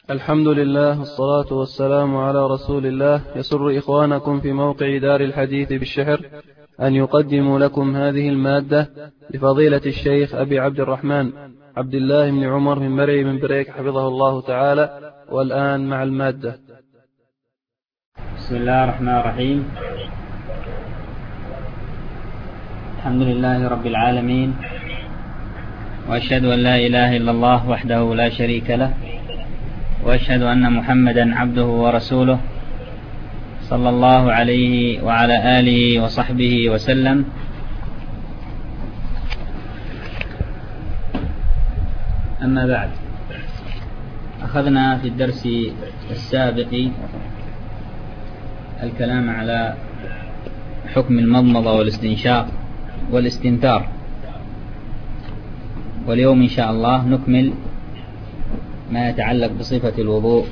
الحمد لله والصلاة والسلام على رسول الله. يسر إخوانكم في موقع دار الحديث بالشحر أن يقدموا لكم هذه المادة لفضيلة الشيخ أبي عبد الرحمن عبد الله بن عمر من مرعي من بريك حفظه الله تعالى. والآن مع المادة. بسم الله الرحمن الرحيم. الحمد لله رب العالمين، وأشهد أن لا إله إلا الله وحده لا شريك له، وأشهد أن محمدا عبده ورسوله صلى الله عليه وعلى آله وصحبه وسلم. أما بعد، أخذنا في الدرس السابق الكلام على حكم المضمضة والاستنشاق والاستنثار، واليوم إن شاء الله نكمل ما يتعلق بصفة الوضوء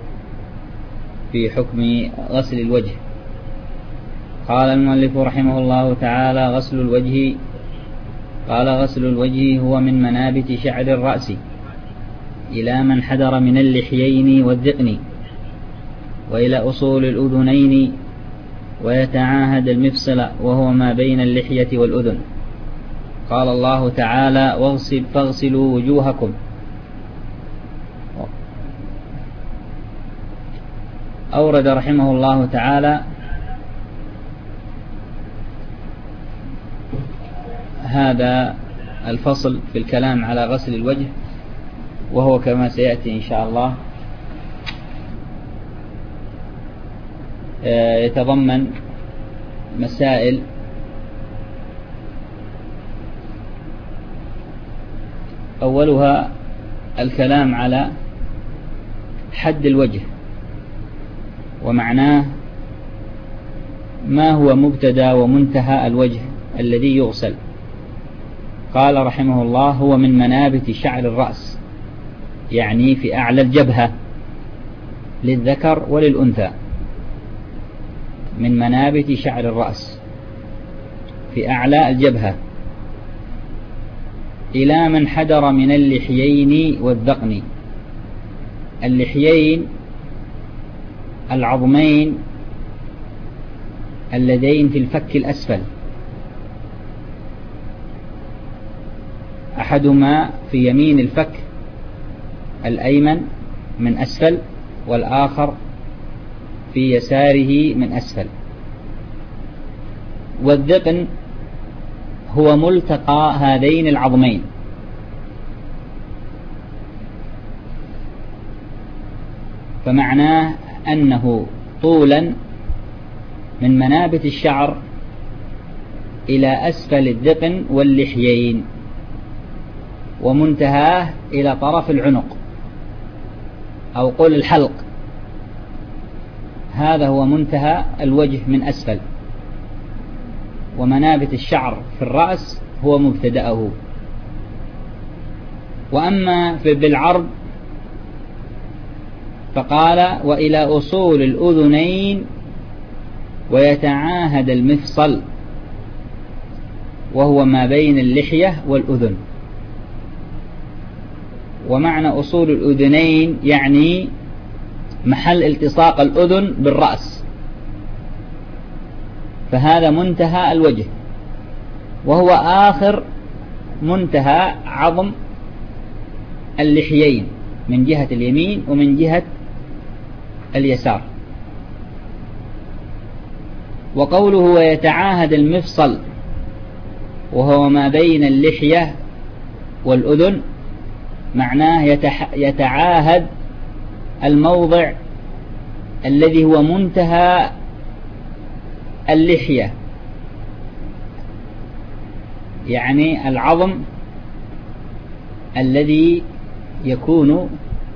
في حكم غسل الوجه. قال المؤلف رحمه الله تعالى: غسل الوجه. قال: غسل الوجه هو من منابت شعر الرأس إلى من حدر من اللحيين والذقن، وإلى أصول الأذنين، ويتعاهد المفصل وهو ما بين اللحية والأذن. قال الله تعالى: فاغسلوا وجوهكم. أورد رحمه الله تعالى هذا الفصل في الكلام على غسل الوجه، وهو كما سيأتي إن شاء الله يتضمن مسائل أولها الكلام على حد الوجه ومعناه، ما هو مبتدأ ومنتهى الوجه الذي يغسل. قال رحمه الله: هو من منابت شعر الرأس، يعني في أعلى الجبهة للذكر وللأنثى، من منابت شعر الرأس في أعلى الجبهة إلى من حدر من اللحيين والذقن. اللحيين العظمين اللذين في الفك الأسفل، أحدهما في يمين الفك الأيمن من أسفل، والآخر في يساره من أسفل. والذقن هو ملتقى هذين العظمين، فمعناه أنه طولا من منابت الشعر إلى أسفل الذقن واللحيين، ومنتهاه إلى طرف العنق أو قل الحلق. هذا هو منتهى الوجه من أسفل، ومنابت الشعر في الرأس هو مبتدأه. وأما بالعرض فقال: وإلى أصول الأذنين، ويتعاهد المفصل وهو ما بين اللحية والأذن. ومعنى أصول الأذنين يعني محل التصاق الأذن بالرأس، فهذا منتهى الوجه، وهو آخر منتهى عظم اللحيين من جهة اليمين ومن جهة اليسار. وقوله ويتعاهد المفصل وهو ما بين اللحية والأذن، معناه يتعاهد الموضع الذي هو منتهى اللحية، يعني العظم الذي يكون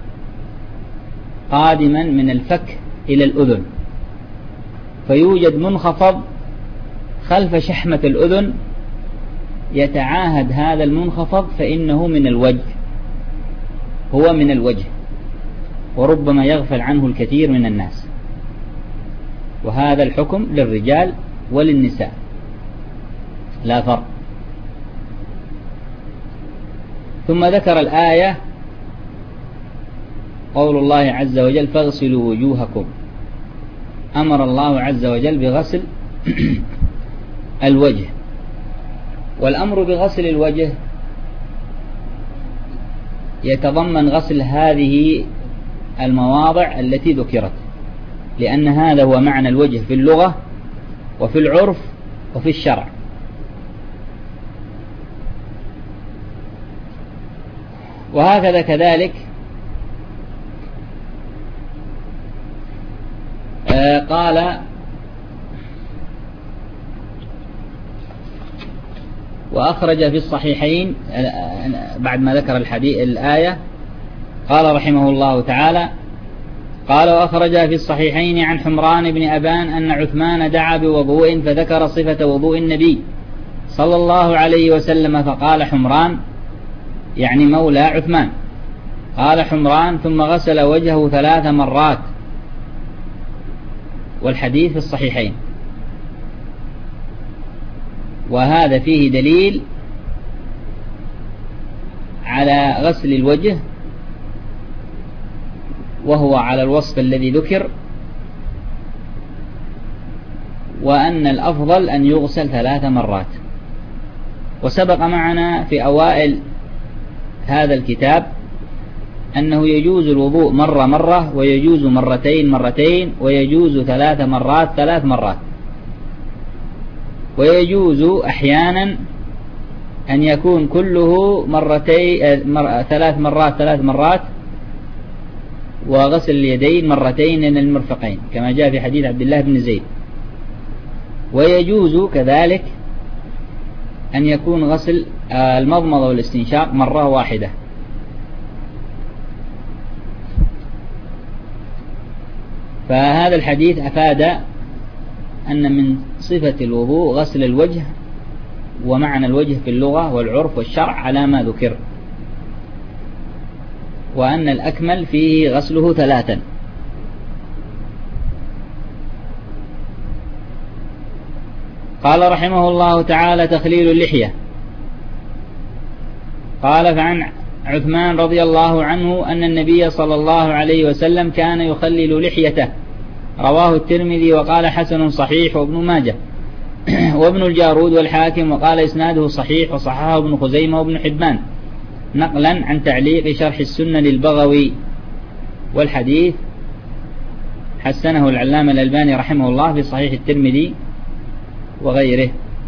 قادما من الفك إلى الأذن، فيوجد منخفض خلف شحمة الأذن يتعاهد هذا المنخفض، فإنه من الوجه، هو من الوجه، وربما يغفل عنه الكثير من الناس. وهذا الحكم للرجال وللنساء لا فرق. ثم ذكر الآية قول الله عز وجل فاغسلوا وجوهكم. أمر الله عز وجل بغسل الوجه، والأمر بغسل الوجه يتضمن غسل هذه المواضع التي ذكرت، لأن هذا هو معنى الوجه في اللغة وفي العرف وفي الشرع. وهكذا كذلك قال وأخرج في الصحيحين بعد ما ذكر الآية قال رحمه الله تعالى قال وأخرج في الصحيحين عن حمران بن أبان أن عثمان دعا بوضوء فذكر صفة وضوء النبي صلى الله عليه وسلم فقال حمران يعني مولى عثمان قال حمران ثم غسل وجهه 3 مرات، والحديث في الصحيحين. وهذا فيه دليل على غسل الوجه وهو على الوصف الذي ذكر، وأن الأفضل أن يغسل 3 مرات. وسبق معنا في أوائل هذا الكتاب أنه يجوز الوضوء مرة ويجوز مرتين ويجوز 3 مرات 3 مرات، ويجوز أحيانا أن يكون كله 3 مرات وغسل اليدين 2 مرتين من المرفقين كما جاء في حديث عبد الله بن زيد. ويجوز كذلك أن يكون غسل المضمضة والاستنشاق 1 مرة. فهذا الحديث أفاد أن من صفة الوضوء غسل الوجه، ومعنى الوجه في اللغة والعرف والشرع على ما ذكر، وأن الأكمل فيه غسله 3. قال رحمه الله تعالى تخليل اللحية. قال فعن عثمان رضي الله عنه أن النبي صلى الله عليه وسلم كان يخلل لحيته، رواه الترمذي وقال حسن صحيح وابن ماجه وابن الجارود والحاكم وقال إسناده صحيح وصححه ابن خزيمة وابن حبان نقلا عن تعليق شرح السنة للبغوي. والحديث حسنه العلامة الألباني رحمه الله في صحيح الترمذي وغيره.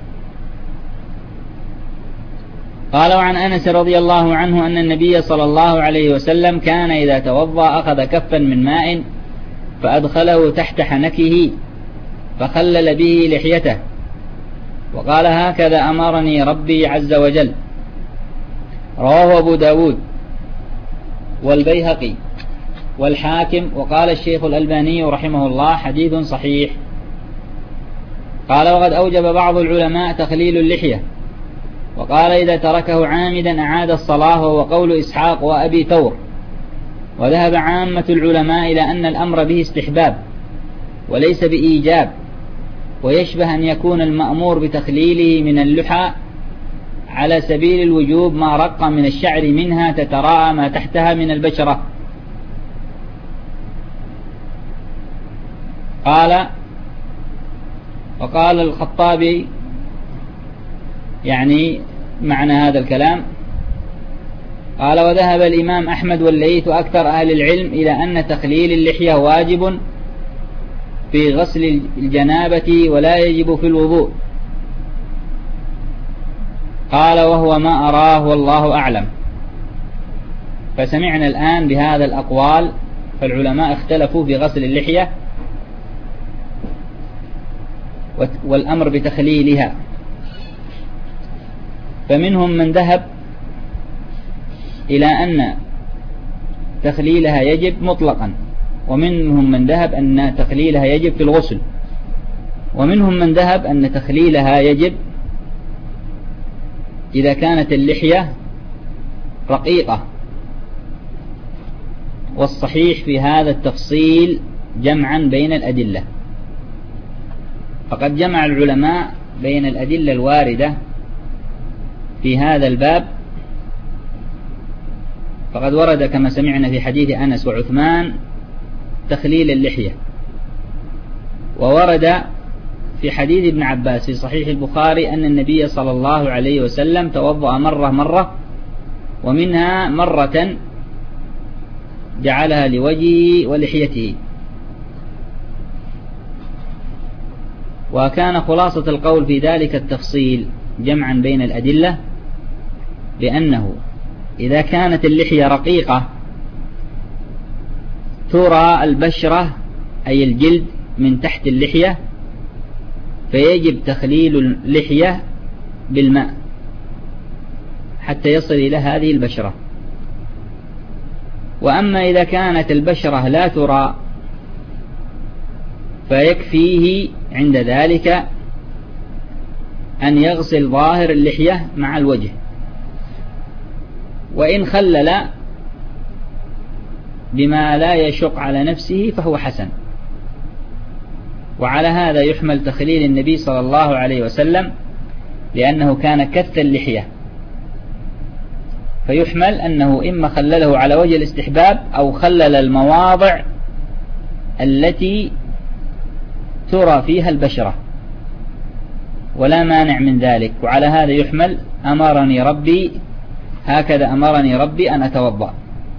قال وعن أنس رضي الله عنه أن النبي صلى الله عليه وسلم كان إذا توضأ أخذ كفا من ماء فأدخله تحت حنكه فخلل به لحيته، وقال هكذا أمرني ربي عز وجل. رواه أبو داود والبيهقي والحاكم وقال الشيخ الألباني رحمه الله حديث صحيح. قال وقد أوجب بعض العلماء تخليل اللحية، وقال إذا تركه عامدا أعاد الصلاة، وهو قول إسحاق وأبي ثور. وذهب عامة العلماء إلى أن الأمر به استحباب وليس بإيجاب، ويشبه أن يكون المأمور بتخليله من اللحى على سبيل الوجوب ما رق من الشعر منها تتراءى ما تحتها من البشرة. وقال الخطابي يعني معنى هذا الكلام، قال وذهب الإمام أحمد والليث وأكثر أهل العلم إلى أن تخليل اللحية واجب في غسل الجنابة ولا يجب في الوضوء. قال وهو ما أراه والله أعلم. فسمعنا الآن بهذا الأقوال، فالعلماء اختلفوا في غسل اللحية والأمر بتخليلها، فمنهم من ذهب إلى أن تخليلها يجب مطلقا، ومنهم من ذهب أن تخليلها يجب في الغسل، ومنهم من ذهب أن تخليلها يجب إذا كانت اللحية رقيقة. والصحيح في هذا التفصيل جمعا بين الأدلة، فقد جمع العلماء بين الأدلة الواردة في هذا الباب فقد ورد كما سمعنا في حديث أنس وعثمان تخليل اللحية، وورد في حديث ابن عباس في صحيح البخاري أن النبي صلى الله عليه وسلم توضأ مرة ومنها مرة جعلها لوجهه ولحيته. وكان خلاصة القول في ذلك التفصيل جمعا بين الأدلة، لأنه إذا كانت اللحية رقيقة ترى البشرة أي الجلد من تحت اللحية، فيجب تخليل اللحية بالماء حتى يصل إلى هذه البشرة. وأما إذا كانت البشرة لا ترى فيكفيه عند ذلك أن يغسل ظاهر اللحية مع الوجه، وإن خلل بما لا يشق على نفسه فهو حسن. وعلى هذا يحمل تخليل النبي صلى الله عليه وسلم، لأنه كان كث اللحية، فيحمل أنه إما خلله على وجه الاستحباب أو خلل المواضع التي ترى فيها البشرة، ولا مانع من ذلك. وعلى هذا يحمل أمرني ربي هكذا أمرني ربي أن أتوضأ.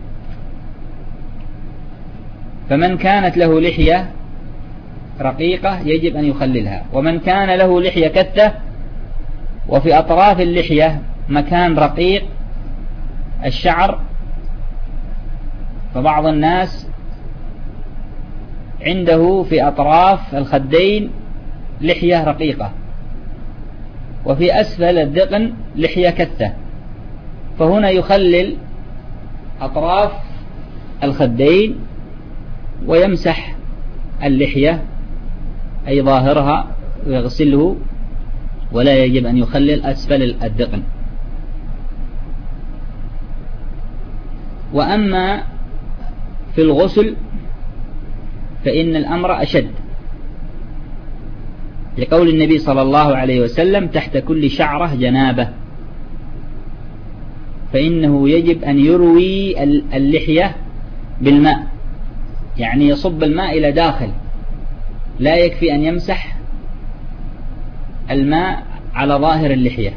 فمن كانت له لحية رقيقة يجب أن يخللها، ومن كان له لحية كثة وفي أطراف اللحية مكان رقيق الشعر، فبعض الناس عنده في أطراف الخدين لحية رقيقة وفي أسفل الذقن لحية كثة، فهنا يخلل أطراف الخدين ويمسح اللحية أي ظاهرها ويغسله، ولا يجب أن يخلل أسفل الذقن. وأما في الغسل فإن الأمر أشد، لقول النبي صلى الله عليه وسلم تحت كل شعرة جنابة، فإنه يجب أن يروي اللحية بالماء، يعني يصب الماء إلى داخل، لا يكفي أن يمسح الماء على ظاهر اللحية.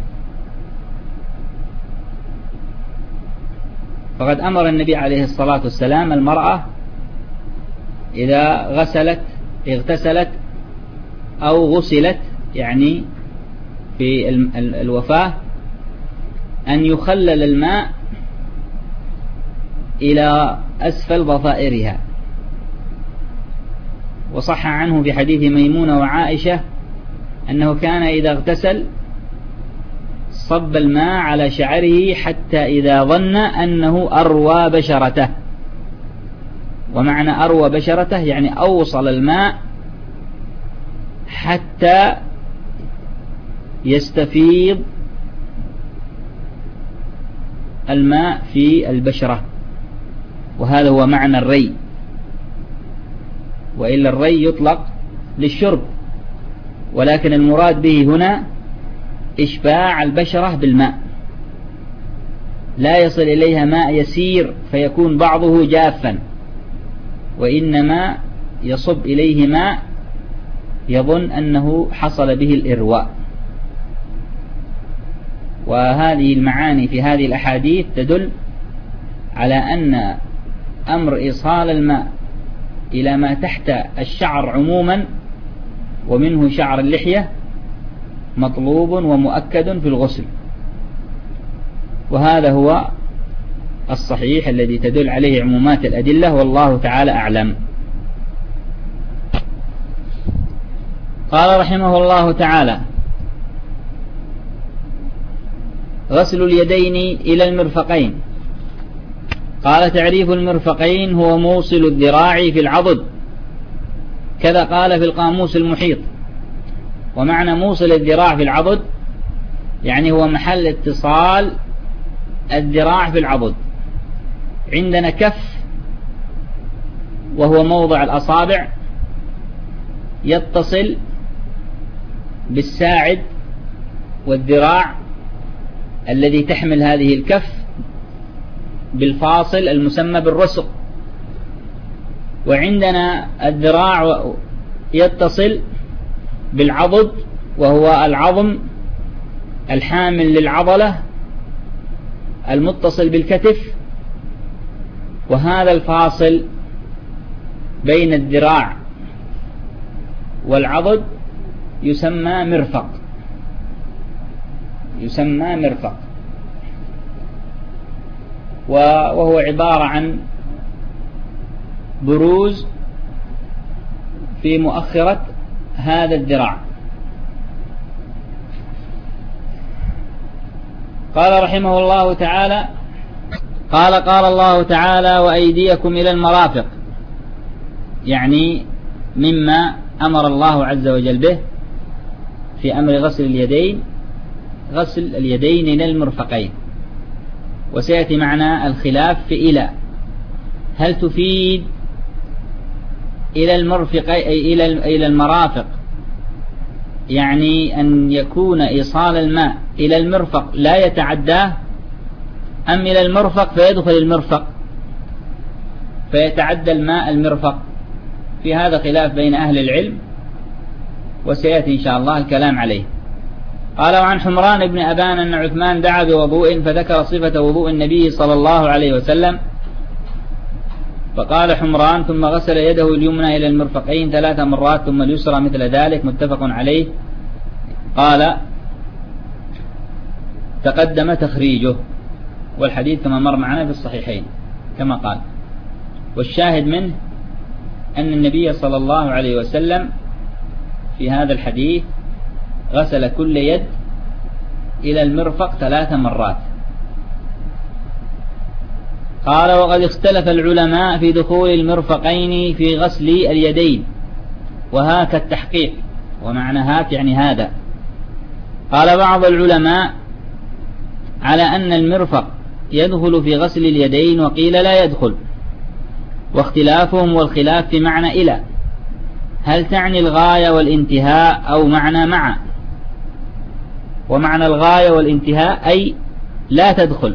فقد أمر النبي عليه الصلاة والسلام المرأة إذا اغتسلت أو غسلت، يعني في الوفاة، أن يخلل الماء إلى أسفل ضفائرها. وصح عنه في حديث ميمونة وعائشة أنه كان إذا اغتسل صب الماء على شعره حتى إذا ظن أنه أروى بشرته. ومعنى أروى بشرته يعني أوصل الماء حتى يستفيض الماء في البشرة، وهذا هو معنى الري. وإلا الري يطلق للشرب، ولكن المراد به هنا إشباع البشرة بالماء، لا يصل إليها ماء يسير فيكون بعضه جافا، وإنما يصب إليه ماء يظن أنه حصل به الإرواء. وهذه المعاني في هذه الأحاديث تدل على أن أمر إيصال الماء إلى ما تحت الشعر عموما ومنه شعر اللحية مطلوب ومؤكد في الغسل، وهذا هو الصحيح الذي تدل عليه عمومات الأدلة، والله تعالى أعلم. قال رحمه الله تعالى: غسل اليدين إلى المرفقين. قال: تعريف المرفقين هو موصل الذراع في العضد، كذا قال في القاموس المحيط. ومعنى موصل الذراع في العضد يعني هو محل اتصال الذراع في العضد. عندنا كف وهو موضع الأصابع يتصل بالساعد والذراع الذي تحمل هذه الكف بالفاصل المسمى بالرسغ. وعندنا الذراع يتصل بالعضد، وهو العظم الحامل للعضلة المتصل بالكتف، وهذا الفاصل بين الذراع والعضد يسمى مرفق، يسمى مرفق، وهو عبارة عن بروز في مؤخرة هذا الذراع. قال رحمه الله تعالى: قال الله تعالى: وأيديكم إلى المرافق، يعني مما أمر الله عز وجل به في أمر غسل اليدين، غسل اليدين إلى المرفقين. وسيأتي معنا الخلاف في إلى، هل تفيد إلى المرفق إلى المرافق، يعني أن يكون إيصال الماء إلى المرفق لا يتعداه، أم إلى المرفق فيدخل المرفق فيتعدى الماء المرفق؟ في هذا خلاف بين أهل العلم، وسيأتي إن شاء الله الكلام عليه. قال: وعن حمران بن أبان أن عثمان دعا بوضوء فذكر صفة وضوء النبي صلى الله عليه وسلم، فقال حمران: ثم غسل يده اليمنى إلى المرفقين 3 مرات ثم اليسرى مثل ذلك، متفق عليه. قال: تقدم تخريجه، والحديث كما مر معنا في الصحيحين كما قال. والشاهد منه أن النبي صلى الله عليه وسلم في هذا الحديث غسل كل يد إلى المرفق 3 مرات. قال: وقد اختلف العلماء في دخول المرفقين في غسل اليدين، وهاك التحقيق، ومعنى هاك يعني هذا. قال بعض العلماء على أن المرفق يدخل في غسل اليدين، وقيل لا يدخل، واختلافهم والخلاف في معنى إلى، هل تعني الغاية والانتهاء أو معنى مع؟ ومعنى الغاية والانتهاء أي لا تدخل،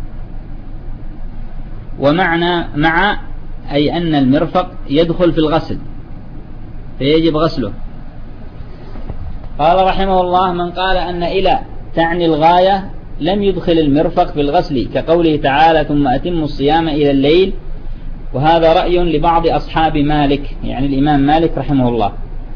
ومعنى مع أي أن المرفق يدخل في الغسل فيجب غسله. قال رحمه الله: من قال أن إلى تعني الغاية لم يدخل المرفق في الغسل، كقوله تعالى: ثم أتموا الصيام إلى الليل، وهذا رأي لبعض أصحاب مالك، يعني الإمام مالك رحمه الله،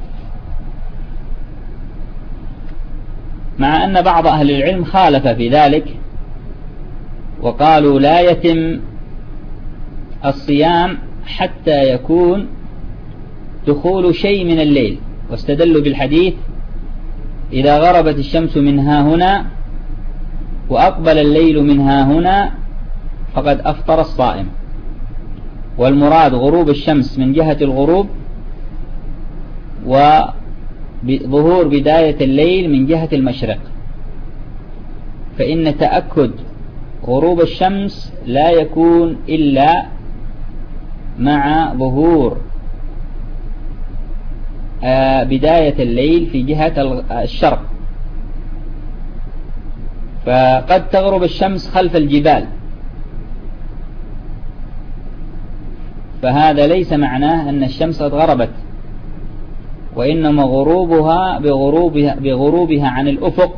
مع أن بعض أهل العلم خالف في ذلك وقالوا لا يتم الصيام حتى يكون دخول شيء من الليل، واستدلوا بالحديث: إذا غربت الشمس من ها هنا وأقبل الليل من ها هنا فقد أفطر الصائم. والمراد غروب الشمس من جهة الغروب، وظهور بداية الليل من جهة المشرق، فإن تأكد غروب الشمس لا يكون إلا مع ظهور بداية الليل في جهة الشرق، فقد تغرب الشمس خلف الجبال، فهذا ليس معناه أن الشمس قد غربت، وإنما غروبها بغروبها عن الأفق،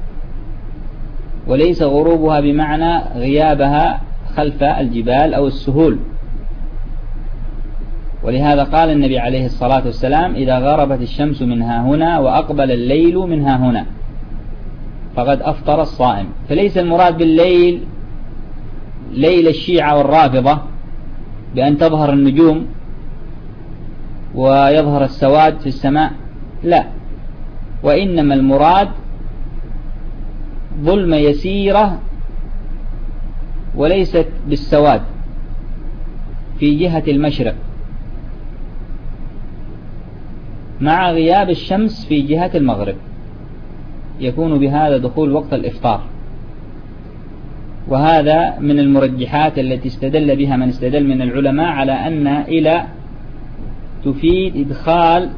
وليس غروبها بمعنى غيابها خلف الجبال أو السهول. ولهذا قال النبي عليه الصلاة والسلام: إذا غربت الشمس من ها هنا وأقبل الليل من ها هنا فقد أفطر الصائم. فليس المراد بالليل ليل الشيعة والرافضة بأن تظهر النجوم ويظهر السواد في السماء، لا، وإنما المراد ظلمة يسيرة وليست بالسواد في جهة المشرق، مع غياب الشمس في جهة المغرب، يكون بهذا دخول وقت الإفطار. وهذا من المرجحات التي استدل بها من استدل من العلماء على أن إلى تفيد إدخال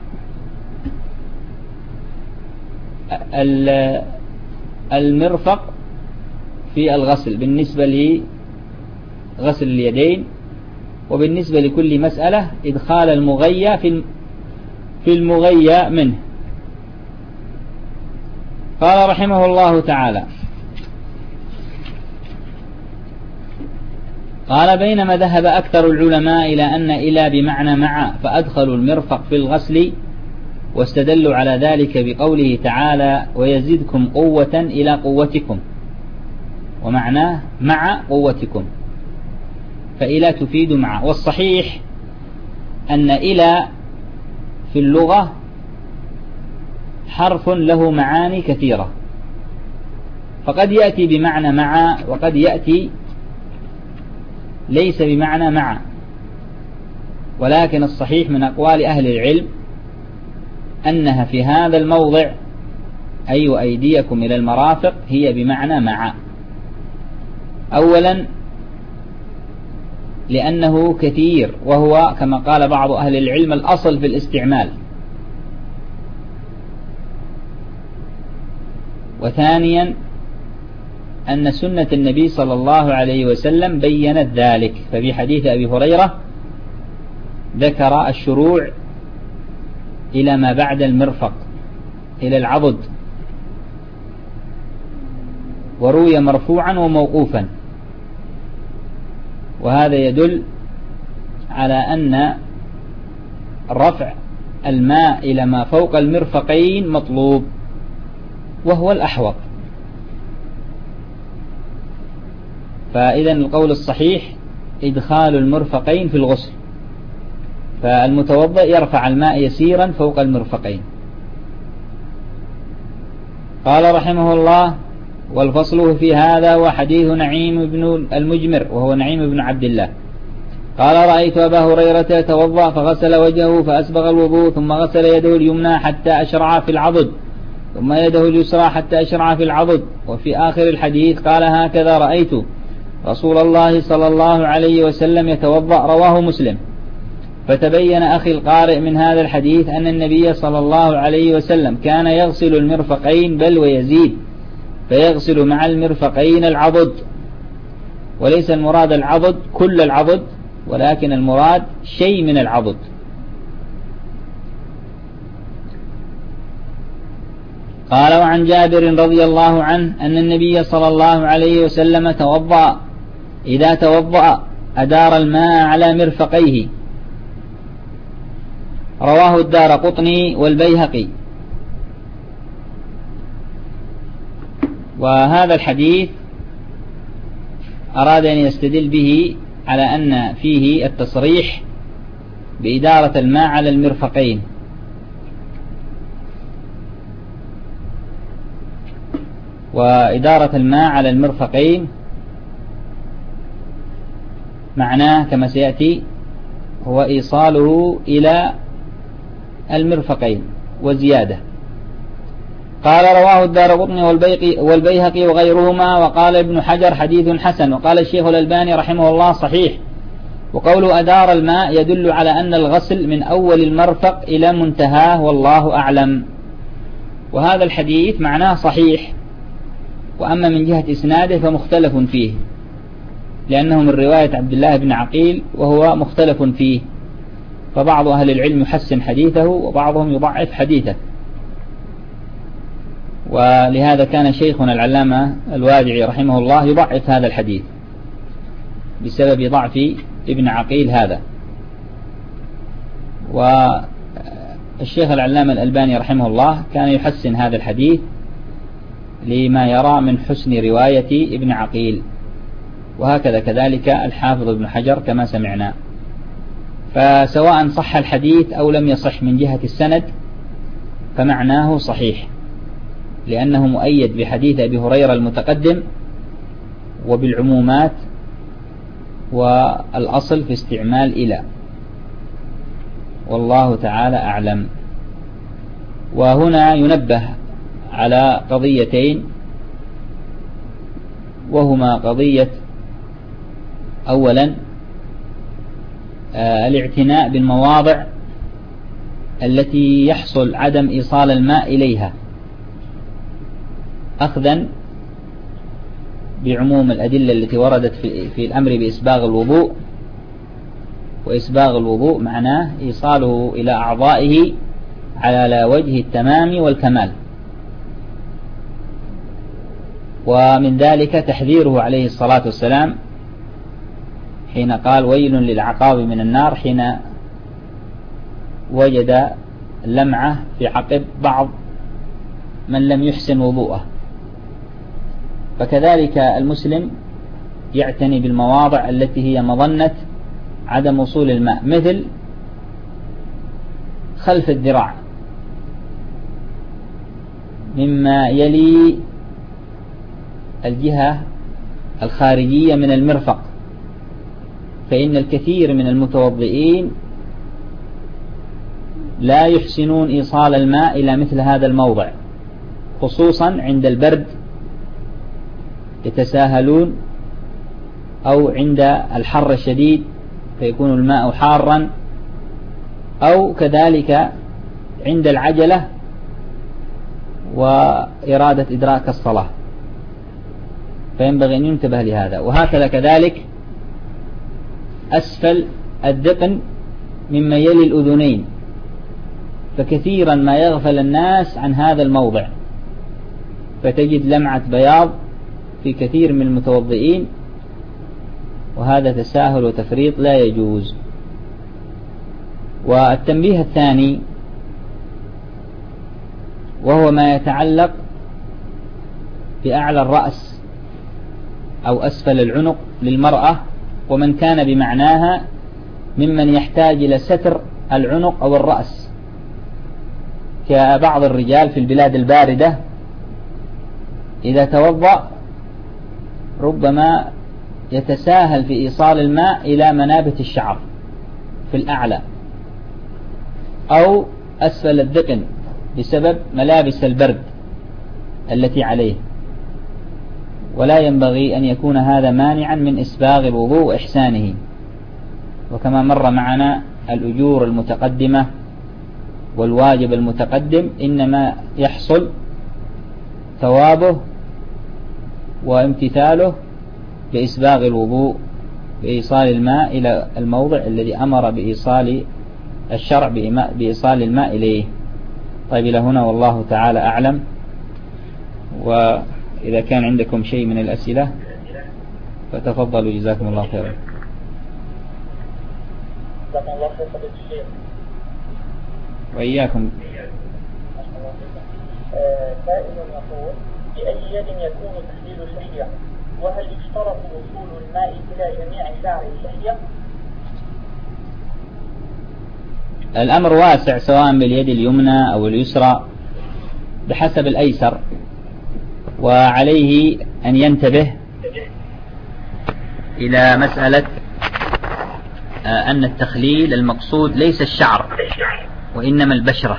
المرفق في الغسل بالنسبة غسل اليدين، وبالنسبة لكل مسألة إدخال المغيى في المغيى منه. قال رحمه الله تعالى: قال: بينما ذهب أكثر العلماء إلى أن إلى بمعنى مع، فأدخلوا المرفق في الغسل، واستدلوا على ذلك بقوله تعالى: ويزدكم قوة إلى قوتكم، ومعناه مع قوتكم، فإلى تفيد مع. والصحيح أن إلى في اللغة حرف له معاني كثيرة، فقد يأتي بمعنى مع، وقد يأتي ليس بمعنى مع. ولكن الصحيح من أقوال أهل العلم أنها في هذا الموضع، أي وأيديكم إلى المرافق، هي بمعنى مع. أولا لأنه كثير، وهو كما قال بعض أهل العلم الأصل في الاستعمال. وثانيا أن سنة النبي صلى الله عليه وسلم بيّنت ذلك، ففي حديث أبي هريرة ذكر الشروع إلى ما بعد المرفق، إلى العضد، وروي مرفوعا وموقوفا، وهذا يدل على أن رفع الماء إلى ما فوق المرفقين مطلوب، وهو الأحوط. فإذا القول الصحيح إدخال المرفقين في الغسل، فالمتوضئ يرفع الماء يسيرا فوق المرفقين. قال رحمه الله: والفصل في هذا وحديث نعيم بن المجمر، وهو نعيم بن عبد الله، قال: رأيت أبا هريرة يتوضأ فغسل وجهه فأسبغ الوضوء، ثم غسل يده اليمنى حتى أشرع في العضد، ثم يده اليسرى حتى أشرع في العضد. وفي آخر الحديث قال: هكذا رأيت رسول الله صلى الله عليه وسلم يتوضأ. رواه مسلم. فتبين أخي القارئ من هذا الحديث أن النبي صلى الله عليه وسلم كان يغسل المرفقين، بل ويزيد، فيغسل مع المرفقين العضد، وليس المراد العضد كل العضد، ولكن المراد شيء من العضد. قال: وعن جابر رضي الله عنه أن النبي صلى الله عليه وسلم توضأ، إذا توضأ أدار الماء على مرفقيه. رواه الدارقطني والبيهقي. وهذا الحديث أراد أن يستدل به على أن فيه التصريح بإدارة الماء على المرفقين، وإدارة الماء على المرفقين معناه كما سيأتي هو إيصاله إلى المرفقين وزيادة. قال: رواه الدارقطني والبيهقي وغيرهما. وقال ابن حجر: حديث حسن. وقال الشيخ الألباني رحمه الله: صحيح. وقول أدار الماء يدل على أن الغسل من أول المرفق إلى منتهاه، والله أعلم. وهذا الحديث معناه صحيح، وأما من جهة إسناده فمختلف فيه، لأنه من رواية عبد الله بن عقيل، وهو مختلف فيه، فبعض أهل العلم يحسن حديثه وبعضهم يضعف حديثه. ولهذا كان شيخنا العلامة الوادعي رحمه الله يضعف هذا الحديث بسبب ضعف ابن عقيل هذا. والشيخ العلامة الألباني رحمه الله كان يحسن هذا الحديث لما يرى من حسن رواية ابن عقيل، وهكذا كذلك الحافظ ابن حجر كما سمعنا. فسواء صح الحديث أو لم يصح من جهة السند فمعناه صحيح، لأنه مؤيد بحديث أبي هريرة المتقدم وبالعمومات، والأصل في استعمال إلى، والله تعالى أعلم. وهنا ينبه على قضيتين، وهما قضية أولا الاعتناء بالمواضع التي يحصل عدم إيصال الماء إليها، أخذا بعموم الأدلة التي وردت في الأمر بإسباغ الوضوء. وإسباغ الوضوء معناه إيصاله إلى أعضائه على وجه التمام والكمال. ومن ذلك تحذيره عليه الصلاة والسلام حين قال ويل للعقاب من النار، حين وجد لمعة في عقب بعض من لم يحسن وضوءه. فكذلك المسلم يعتني بالمواضع التي هي مظنة عدم وصول الماء، مثل خلف الذراع مما يلي الجهة الخارجية من المرفق، فإن الكثير من المتوضئين لا يحسنون إيصال الماء إلى مثل هذا الموضع، خصوصا عند البرد يتساهلون، أو عند الحر الشديد فيكون الماء حارا، أو كذلك عند العجلة وإرادة إدراك الصلاة، فينبغي أن ينتبه لهذا. وهكذا كذلك أسفل الذقن مما يلي الأذنين، فكثيرا ما يغفل الناس عن هذا الموضع، فتجد لمعة بياض في كثير من المتوضئين، وهذا تساهل وتفريط لا يجوز. والتنبيه الثاني وهو ما يتعلق بأعلى الرأس أو أسفل العنق للمرأة، ومن كان بمعناها ممن يحتاج إلى ستر العنق أو الرأس، كبعض الرجال في البلاد الباردة إذا توضأ ربما يتساهل في إيصال الماء إلى منابت الشعر في الأعلى أو أسفل الذقن بسبب ملابس البرد التي عليه، ولا ينبغي أن يكون هذا مانعا من إسباغ الوضوء وإحسانه. وكما مر معنا الأجور المتقدمة والواجب المتقدم إنما يحصل ثوابه وامتثاله بإسباغ الوضوء بإيصال الماء إلى الموضع الذي أمر بإيصال الشرع بإيصال الماء إليه. طيب إلى هنا والله تعالى أعلم. وإذا كان عندكم شيء من الأسئلة فتفضلوا جزاكم الله خيرا. وإياكم. سائل يقول بأي يد يكون تحليل اللحية، وهل يشترط وصول الماء إلى جميع شعر اللحية؟ الأمر واسع سواء باليد اليمنى أو اليسرى بحسب الأيسر، وعليه أن ينتبه إلى مسألة أن التخليل المقصود ليس الشعر وإنما البشرة.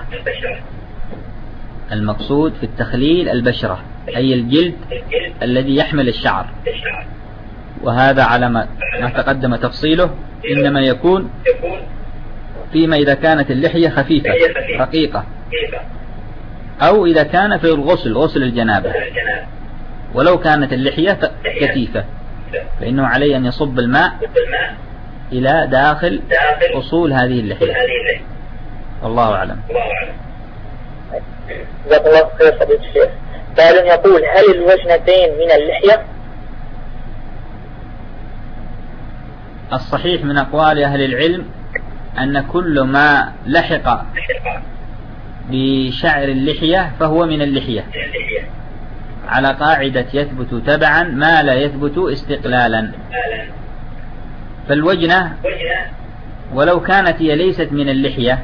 المقصود في التخليل البشرة أي الجلد الذي يحمل الشعر، وهذا على ما تقدم تفصيله إنما يكون فيما إذا كانت اللحية خفيفة رقيقة، أو إذا كان في غسل الجنابة. ولو كانت اللحية كثيفة فإنه عليه أن يصب الماء إلى داخل أصول هذه اللحية. والله أعلم. جزاك الله خير فضيلة الشيخ. سائل يقول هل الوجنتين من اللحية؟ الصحيح من أقوال أهل العلم أن كل ما لحق بشعر اللحية فهو من اللحية، على قاعدة يثبت تبعا ما لا يثبت استقلالا. فالوجنة ولو كانت هي ليست من اللحية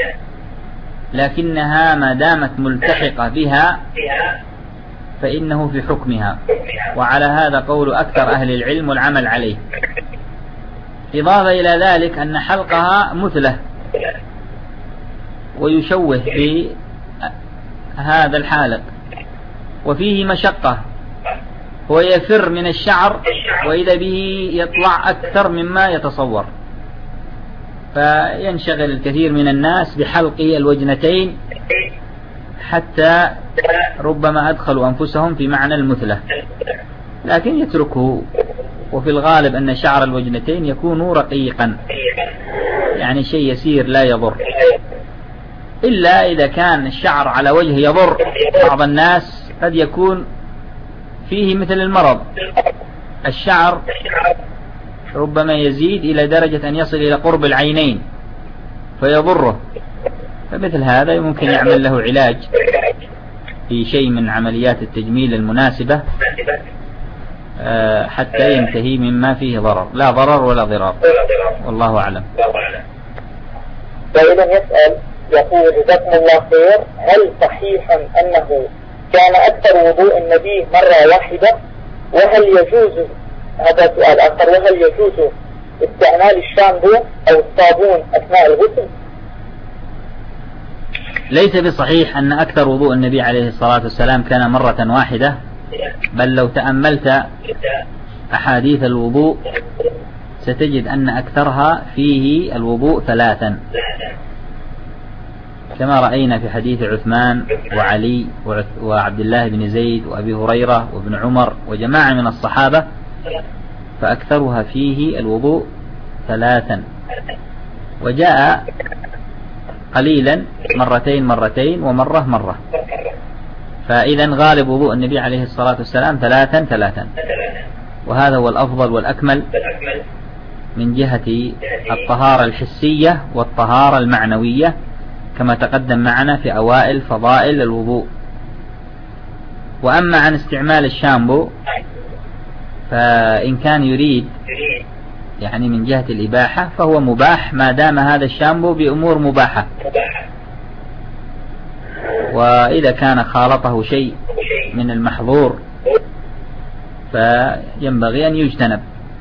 لكنها ما دامت ملتحقة بها فإنه في حكمها، وعلى هذا قول أكثر أهل العلم والعمل عليه. إضافة إلى ذلك أن حلقها مثلة ويشوه بهذا الحالق وفيه مشقة ويفر من الشعر، وإذا به يطلع أكثر مما يتصور، فينشغل الكثير من الناس بحلق الوجنتين حتى ربما أدخلوا أنفسهم في معنى المثلة. لكن يتركه. وفي الغالب أن شعر الوجنتين يكون رقيقا، يعني شيء يسير لا يضر، إلا إذا كان الشعر على وجه يضر. بعض الناس قد يكون فيه مثل المرض، الشعر ربما يزيد إلى درجة أن يصل إلى قرب العينين فيضره، فمثل هذا ممكن يعمل له علاج في شيء من عمليات التجميل المناسبة حتى ينتهي مما فيه ضرر، لا ضرر ولا ضرار، والله أعلم. وإذا يسأل يقول جزاكم الله خير، هل صحيح أنه كان أكثر وضوء النبي مرة واحدة؟ وهل يجوز، هذا سؤال آخر، وهل يجوز استعمال الشامبو أو الصابون أثناء الغسل؟ ليس بصحيح أن أكثر وضوء النبي عليه الصلاة والسلام كان مرة واحدة، بل لو تأملت أحاديث الوضوء ستجد أن أكثرها فيه الوضوء 3، كما رأينا في حديث عثمان وعلي وعبد الله بن زيد وأبي هريرة وابن عمر وجماعة من الصحابة، فأكثرها فيه الوضوء 3، وجاء قليلا مرتين مرتين ومرة مرة، فإذا غالب وضوء النبي عليه الصلاة والسلام 3، وهذا هو الأفضل والأكمل من جهة الطهارة الحسية والطهارة المعنوية، كما تقدم معنا في أوائل فضائل الوضوء. وأما عن استعمال الشامبو فإن كان يريد يعني من جهة الإباحة فهو مباح، ما دام هذا الشامبو بأمور مباحة، وإذا كان خالطه شيء من المحظور فينبغي أن يجتنب.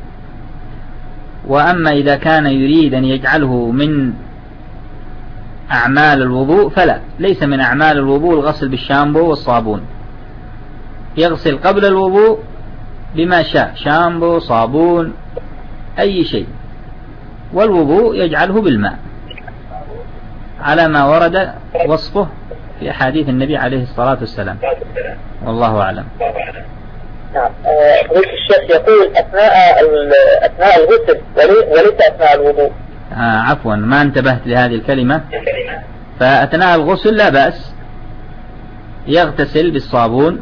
وأما إذا كان يريد أن يجعله من أعمال الوضوء فلا، ليس من أعمال الوضوء الغسل بالشامبو والصابون، يغسل قبل الوضوء بما شاء، شامبو صابون أي شيء، والوضوء يجعله بالماء على ما ورد وصفه في أحاديث النبي عليه الصلاة والسلام، والله أعلم. نعم. الشيخ يقول أثناء الغسل وليس أثناء الوضوء. عفوا ما انتبهت لهذه الكلمة. فأثناء الغسل لا بأس، يغتسل بالصابون،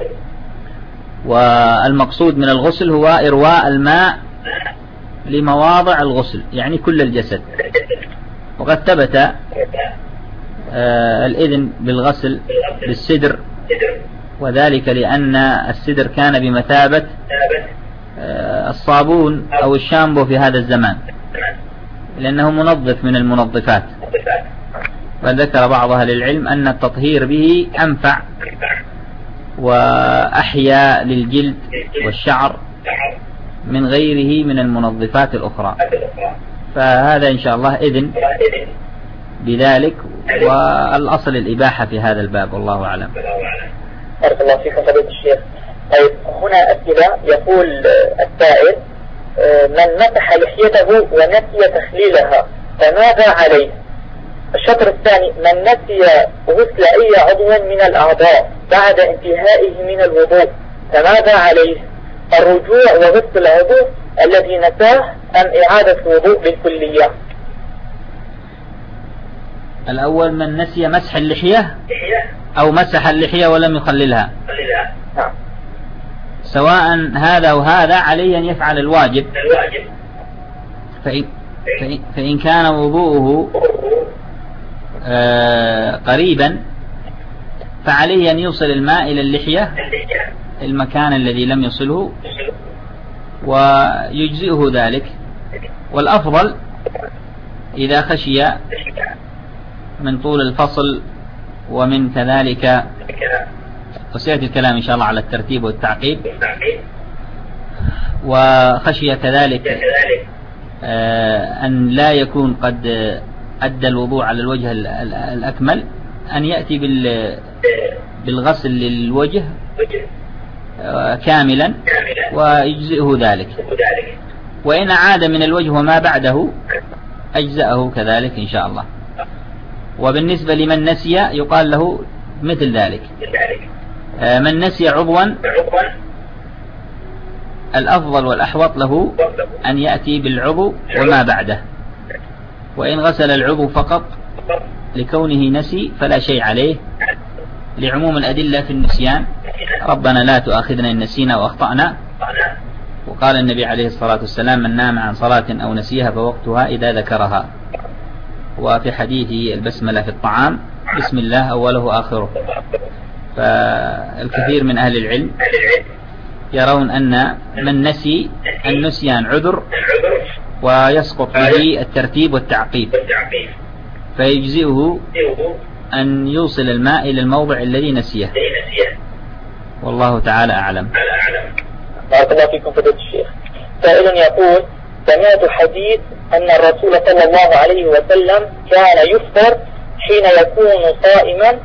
والمقصود من الغسل هو إرواء الماء لمواضع الغسل، يعني كل الجسد. وقد ثبت الإذن بالغسل بالسدر، وذلك لأن السدر كان بمثابة الصابون أو الشامبو في هذا الزمان، لأنه منظف من المنظفات. وذكر بعض أهل العلم أن التطهير به أنفع وأحيا للجلد والشعر من غيره من المنظفات الأخرى، فهذا إن شاء الله إذن بذلك، والأصل الإباحة في هذا الباب، والله أعلم. بارك الله فيكم فضيلة الشيخ. طيب هنا أسئلة. يقول السائل: من مسح لحيته ونسي تخليلها فماذا عليه؟ الشطر الثاني: من نسي غسل أي عضو من الأعضاء بعد انتهائه من الوضوء فماذا عليه؟ الرجوع وغسل العضو الذي نساه أم إعادة الوضوء بالكلية؟ الأول من نسي مسح اللحية أو مسح اللحية ولم يخللها، سواء هذا وهذا عليه أن يفعل الواجب. فإن كان وضوءه قريبا فعليه أن يوصل الماء إلى اللحية، المكان الذي لم يصله، ويجزئه ذلك. والأفضل إذا خشي من طول الفصل ومن كذلك، وسيأتي الكلام إن شاء الله على الترتيب والتعقيب، وخشي كذلك أن لا يكون قد أدى الوضوء على الوجه الأكمل، أن يأتي بالغسل للوجه كاملا ويجزئه ذلك. وإن عاد من الوجه وما بعده أجزأه كذلك إن شاء الله. وبالنسبة لمن نسي يقال له مثل ذلك. من نسي عضوا الأفضل والأحوط له أن يأتي بالعضو وما بعده، وإن غسل العضو فقط لكونه نسي فلا شيء عليه، لعموم الأدلة في النسيان: ربنا لا تؤاخذنا إن نسينا وأخطأنا. وقال النبي عليه الصلاة والسلام: من نام عن صلاة أو نسيها فوقتها إذا ذكرها. وفي حديث البسملة في الطعام: بسم الله أوله آخره. فالكثير من أهل العلم يرون أن من نسي النسيان عذر ويسقط به الترتيب والتعقيب، فيجزئه أن يوصل الماء إلى الموضع الذي نسيه، والله تعالى أعلم. بارك الله فيكم فضيلة الشيخ. سائل يقول: سمعت حديث أن الرسول صلى الله عليه وسلم كان يفطر حين يكون صائما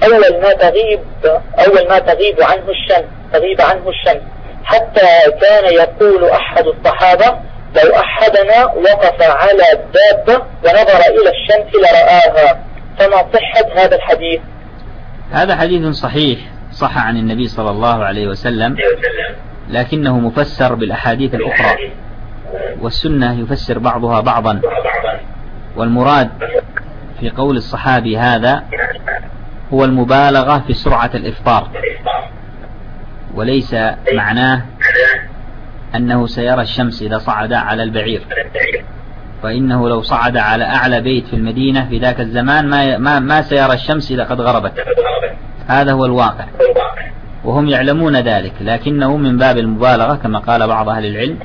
أول ما تغيب عنه الشمس، حتى كان يقول أحد الصحابة: لو أحدنا وقف على الدابة ونظر إلى الشمس لرآها. فما صحة هذا الحديث؟ هذا حديث صحيح، صح عن النبي صلى الله عليه وسلم، لكنه مفسر بالأحاديث الأخرى، والسنة يفسر بعضها بعضا. والمراد في قول الصحابي هذا هو المبالغة في سرعة الإفطار، وليس معناه أنه سيرى الشمس إذا صعد على البعير، فإنه لو صعد على أعلى بيت في المدينة في ذاك الزمان ما سيرى الشمس إذا قد غربت. هذا هو الواقع، وهم يعلمون ذلك، لكنه من باب المبالغة كما قال بعض أهل العلم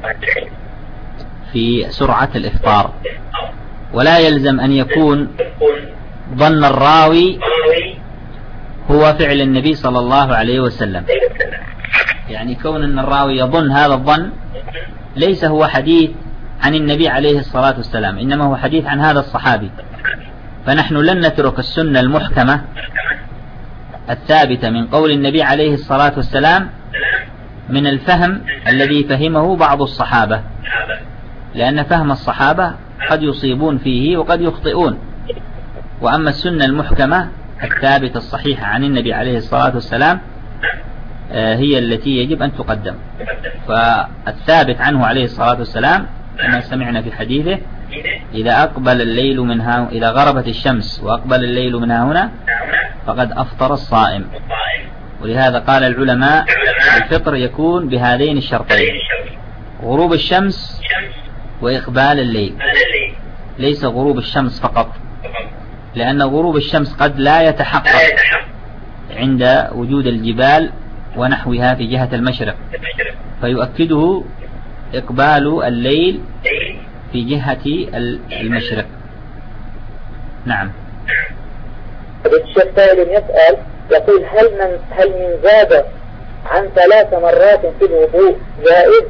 في سرعة الإفطار. ولا يلزم أن يكون ظن الراوي هو فعل النبي صلى الله عليه وسلم، يعني كون أن الراوي يظن هذا الظن ليس هو حديث عن النبي عليه الصلاة والسلام، إنما هو حديث عن هذا الصحابي. فنحن لن نترك السنة المحكمة الثابتة من قول النبي عليه الصلاة والسلام من الفهم الذي فهمه بعض الصحابة، لأن فهم الصحابة قد يصيبون فيه وقد يخطئون. وأما السنة المحكمة الثابتة الصحيحة عن النبي عليه الصلاة والسلام هي التي يجب أن تقدم. فالثابت عنه عليه الصلاة والسلام كما سمعنا في حديثه: إذا إذا غربت الشمس وأقبل الليل من هنا فقد أفطر الصائم. ولهذا قال العلماء: الفطر يكون بهذين الشرطين: غروب الشمس وإقبال الليل، ليس غروب الشمس فقط، لأن غروب الشمس قد لا يتحقق عند وجود الجبال ونحوها في جهة المشرق، فيؤكده إقبال الليل في جهة المشرق. نعم. الشيخ سائل يسأل يقول: هل من زاد عن 3 مرات في الوضوء جائز؟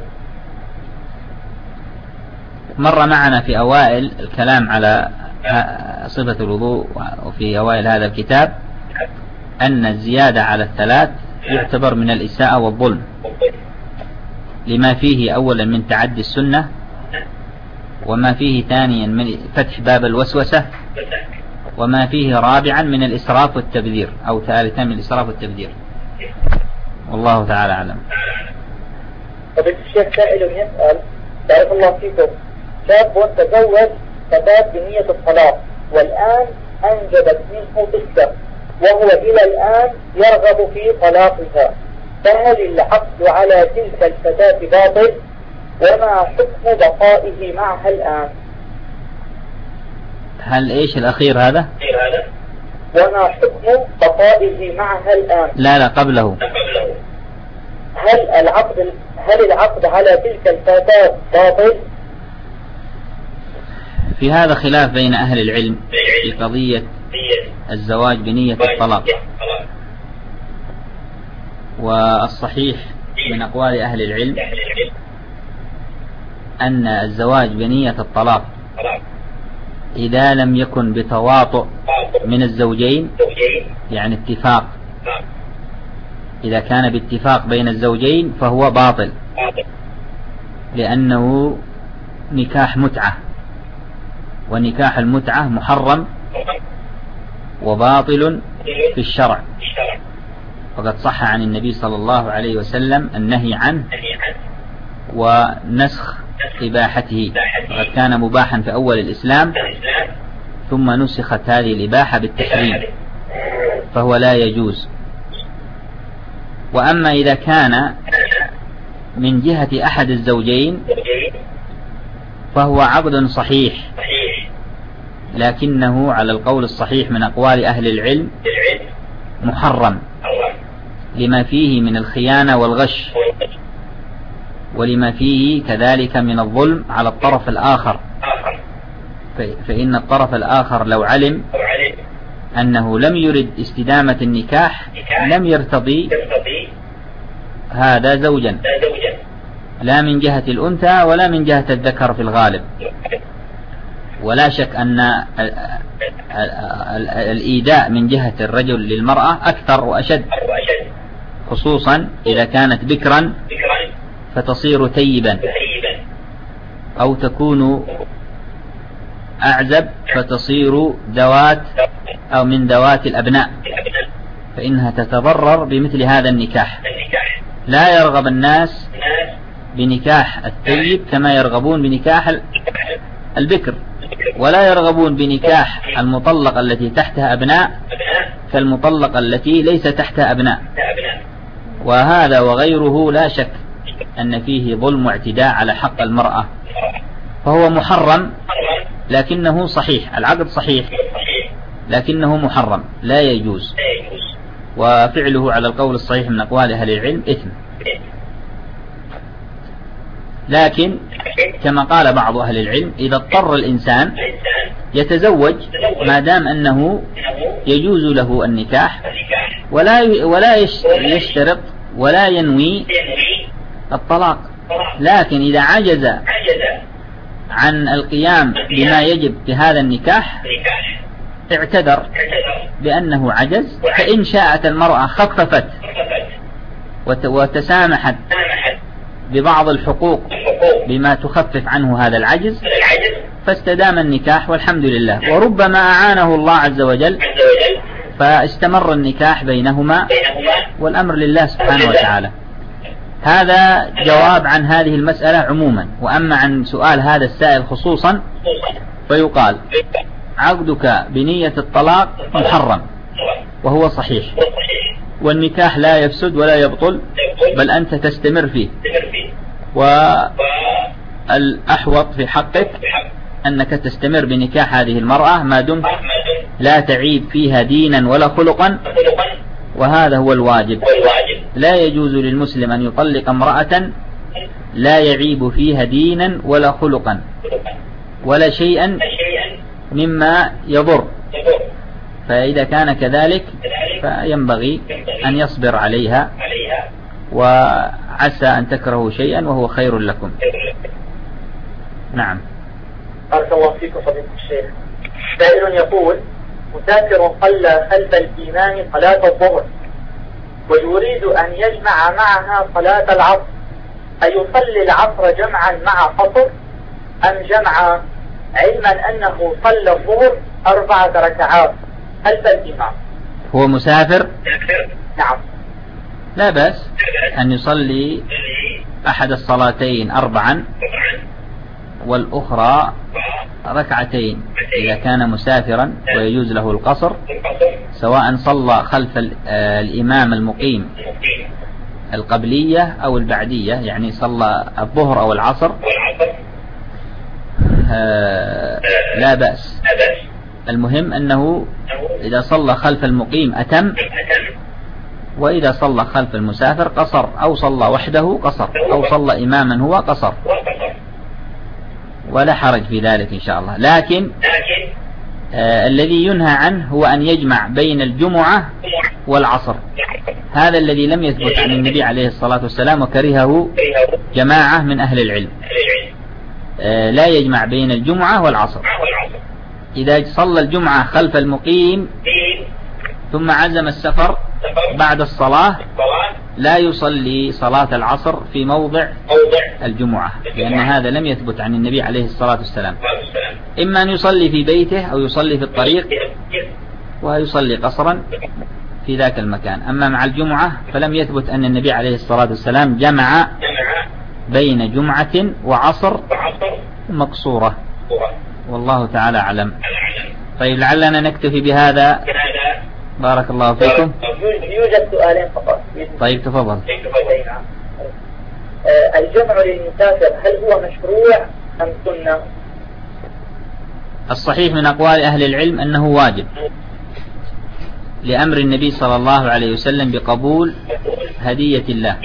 مر معنا في أوائل الكلام على صفة الوضوء، وفي أوائل هذا الكتاب أن الزيادة على 3 يعتبر من الإساءة والظلم، لما فيه أولا من تعدي السنة، وما فيه ثانيا من فتح باب الوسوسة، وما فيه رابعا من الإسراف والتبذير، أو ثالثا من الإسراف والتبذير. والله تعالى أعلم. الشيخ سائل يسأل: بارك الله فيكم، شاب تزوج فتاة بنية الطلاق والآن أنجبت منه طفلة، وهو إلى الآن يرغب في طلاقها، فهل العقد على تلك الفتاة باطل؟ وما حكم بقائه معها الآن؟ هل إيش الأخير هذا؟ وما حكم بقائه معها الآن؟ لا قبله. هل العقد على تلك الفتاة باطل؟ في هذا خلاف بين أهل العلم في قضية الزواج بنية الطلاق، والصحيح من أقوال أهل العلم أن الزواج بنية الطلاق إذا لم يكن بتواطؤ من الزوجين، يعني اتفاق، إذا كان باتفاق بين الزوجين فهو باطل، لأنه نكاح متعة، ونكاح المتعة محرم وباطل في الشرع، وقد صح عن النبي صلى الله عليه وسلم النهي عنه، ونسخ إباحته، وقد كان مباحا في أول الإسلام ثم نسخت هذه الإباحة بالتحريم فهو لا يجوز. وأما إذا كان من جهة أحد الزوجين فهو عقد صحيح، لكنه على القول الصحيح من أقوال أهل العلم محرم لما فيه من الخيانة والغش، ولما فيه كذلك من الظلم على الطرف الآخر، فإن الطرف الآخر لو علم أنه لم يرد استدامة النكاح لم يرتضي هذا زوجا، لا من جهة الأنثى ولا من جهة الذكر في الغالب. ولا شك أن الإيذاء من جهة الرجل للمرأة أكثر وأشد، خصوصا إذا كانت بكرا فتصير تيبا، أو تكون أعزب فتصير ذوات أو من ذوات الأبناء، فإنها تتضرر بمثل هذا النكاح. لا يرغب الناس بنكاح الثيب كما يرغبون بنكاح البكر، ولا يرغبون بنكاح المطلقة التي تحتها أبناء كالمطلقة التي ليس تحتها أبناء. وهذا وغيره لا شك أن فيه ظلم واعتداء على حق المرأة، فهو محرم لكنه صحيح، العقد صحيح لكنه محرم لا يجوز، وفعله على القول الصحيح من أقوال أهل العلم إثم. لكن كما قال بعض أهل العلم إذا اضطر الإنسان يتزوج ما دام أنه يجوز له النكاح، ولا يشترط ولا ينوي الطلاق. لكن إذا عجز عن القيام بما يجب في هذا النكاح اعتذر بأنه عجز، فإن شاءت المرأة خففت وتسامحت ببعض الحقوق بما تخفف عنه هذا العجز فاستدام النكاح والحمد لله. وربما أعانه الله عز وجل فاستمر النكاح بينهما والأمر لله سبحانه وتعالى. هذا جواب عن هذه المسألة عموما. وأما عن سؤال هذا السائل خصوصا فيقال عقدك بنية الطلاق محرم وهو صحيح، والنكاح لا يفسد ولا يبطل بل أنت تستمر فيه، والأحوط في حقك أنك تستمر بنكاح هذه المرأة ما دمت لا تعيب فيها دينا ولا خلقا، وهذا هو الواجب. لا يجوز للمسلم أن يطلق امرأة لا يعيب فيها دينا ولا خلقا ولا شيئا مما يضر، فإذا كان كذلك فينبغي أن يصبر عليها، وعسى أن تكرهوا شيئا وهو خير لكم. نعم. بارك الله فيكم فضيلة الشيخ. سائل يقول مسافر صلى خلف الإمام صلاة الظهر ويريد أن يجمع معها صلاة العصر، أيصلي العصر جمعا مع قصر أم جمع، علما أنه صلى الظهر 4 ركعات خلف الإمام؟ هو مسافر؟ نعم. لا بأس أن يصلي أحد الصلاتين 4 والأخرى 2 إذا كان مسافرا ويجوز له القصر، سواء صلى خلف الإمام المقيم القبلية أو البعدية، يعني صلى الظهر أو العصر لا بأس. المهم أنه إذا صلى خلف المقيم أتم، وإذا صلى خلف المسافر قصر، أو صلى وحده قصر، أو صلى إماما هو قصر، ولا حرج في ذلك إن شاء الله. لكن الذي ينهى عنه هو أن يجمع بين الجمعة والعصر، هذا الذي لم يثبت عن النبي عليه الصلاة والسلام وكرهه جماعة من أهل العلم. لا يجمع بين الجمعة والعصر. إذا صلى الجمعة خلف المقيم ثم عزم السفر بعد الصلاة لا يصلي صلاة العصر في موضع الجمعة، لأن هذا لم يثبت عن النبي عليه الصلاة والسلام. إما أن يصلي في بيته أو يصلي في الطريق ويصلي قصرا في ذاك المكان. أما مع الجمعة فلم يثبت أن النبي عليه الصلاة والسلام جمع بين جمعة وعصر مقصورة، والله تعالى أعلم. طيب لعلنا نكتفي بهذا. بارك الله فيكم. يوجد سؤالين فقط. طيب تفضل. الجمع للمسافر هل هو مشروع أم سنة؟ الصحيح من أقوال أهل العلم أنه واجب، لأمر النبي صلى الله عليه وسلم بقبول هدية الله،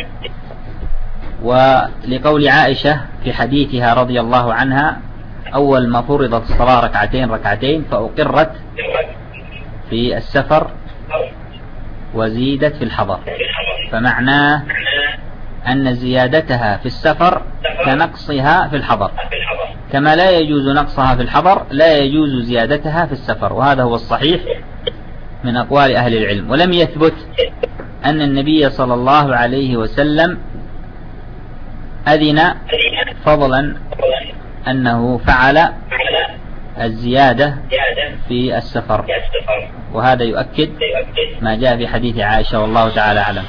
ولقول عائشة في حديثها رضي الله عنها: أول ما فرضت الصلاة ركعتين فأقرت في السفر وزيدت في الحضر، فمعناه أن زيادتها في السفر كنقصها في الحضر، كما لا يجوز نقصها في الحضر لا يجوز زيادتها في السفر، وهذا هو الصحيح من أقوال أهل العلم. ولم يثبت أن النبي صلى الله عليه وسلم أذن فضلا أنه فعل الزيادة في السفر، وهذا يؤكد ما جاء في حديث عائشة والله تعالى أعلم.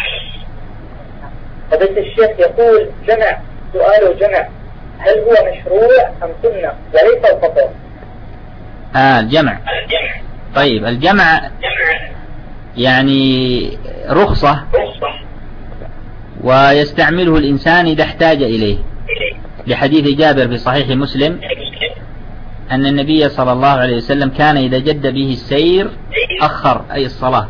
فضيلة الشيخ يقول جمع، سؤاله جمع هل هو مشروع أم سنة وليس القطع؟ الجمع. طيب الجمع يعني رخصة ويستعمله الإنسان إذا احتاج إليه، لحديث جابر في صحيح مسلم أن النبي صلى الله عليه وسلم كان إذا جد به السير أخر أي الصلاة،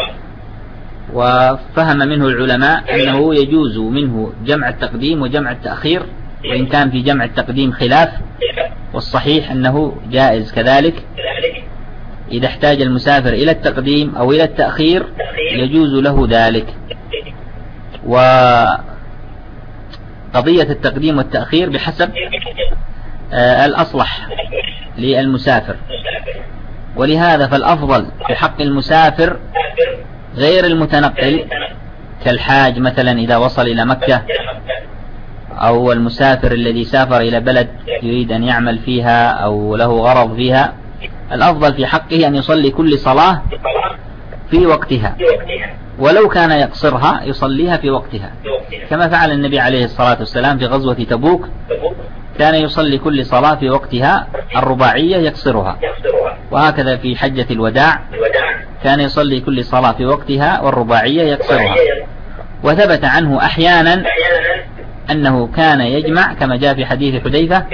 وفهم منه العلماء أنه يجوز منه جمع التقديم وجمع التأخير، وإن كان في جمع التقديم خلاف، والصحيح أنه جائز كذلك. إذا احتاج المسافر إلى التقديم أو إلى التأخير يجوز له ذلك. وقضية التقديم والتأخير بحسب الأصلح للمسافر، ولهذا فالأفضل في حق المسافر غير المتنقل كالحاج مثلا إذا وصل إلى مكة، أو المسافر الذي سافر إلى بلد يريد أن يعمل فيها أو له غرض فيها، الأفضل في حقه أن يصلي كل صلاة في وقتها، ولو كان يقصرها يصليها في وقتها، كما فعل النبي عليه الصلاة والسلام في غزوة تبوك، كان يصلي كل صلاة في وقتها الرباعية يقصرها، وهكذا في حجة الوداع كان يصلي كل صلاة في وقتها والرباعية يقصرها. وثبت عنه أحيانا أنه كان يجمع كما جاء في حديث حذيفة،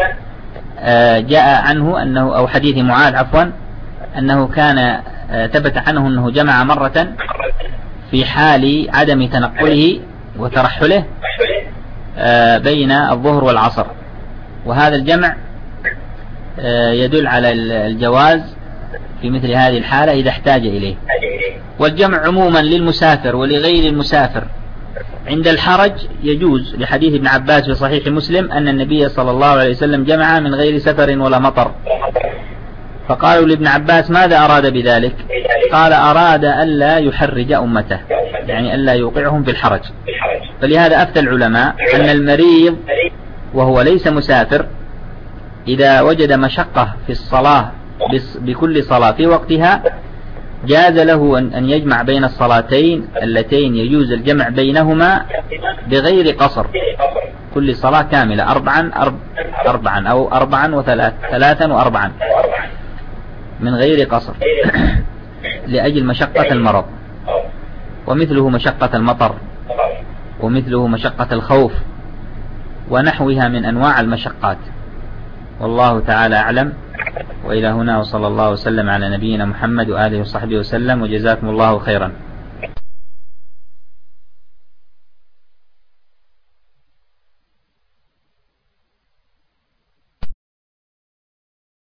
جاء عنه أنه أو حديث معاذ عفوا أنه كان ثبت عنه أنه جمع مرة في حال عدم تنقله وترحله بين الظهر والعصر، وهذا الجمع يدل على الجواز في مثل هذه الحالة إذا احتاج إليه. والجمع عموما للمسافر ولغير المسافر عند الحرج يجوز، لحديث ابن عباس في صحيح مسلم أن النبي صلى الله عليه وسلم جمع من غير سفر ولا مطر، فقالوا لابن عباس ماذا أراد بذلك؟ قال أراد ألا يحرج أمته، يعني ألا يوقعهم في الحرج. فلهذا أفتى العلماء أن المريض وهو ليس مسافر إذا وجد مشقة في الصلاة بكل صلاة في وقتها جاز له أن يجمع بين الصلاتين اللتين يجوز الجمع بينهما بغير قصر، كل صلاة كاملة أربعا أو 4 و3 و4 من غير قصر لأجل مشقة المرض، ومثله مشقة المطر، ومثله مشقة الخوف، ونحوها من أنواع المشقات. والله تعالى أعلم. وإلى هنا، وصلى الله وسلم على نبينا محمد وآله وصحبه وسلم، وجزاكم الله خيرا.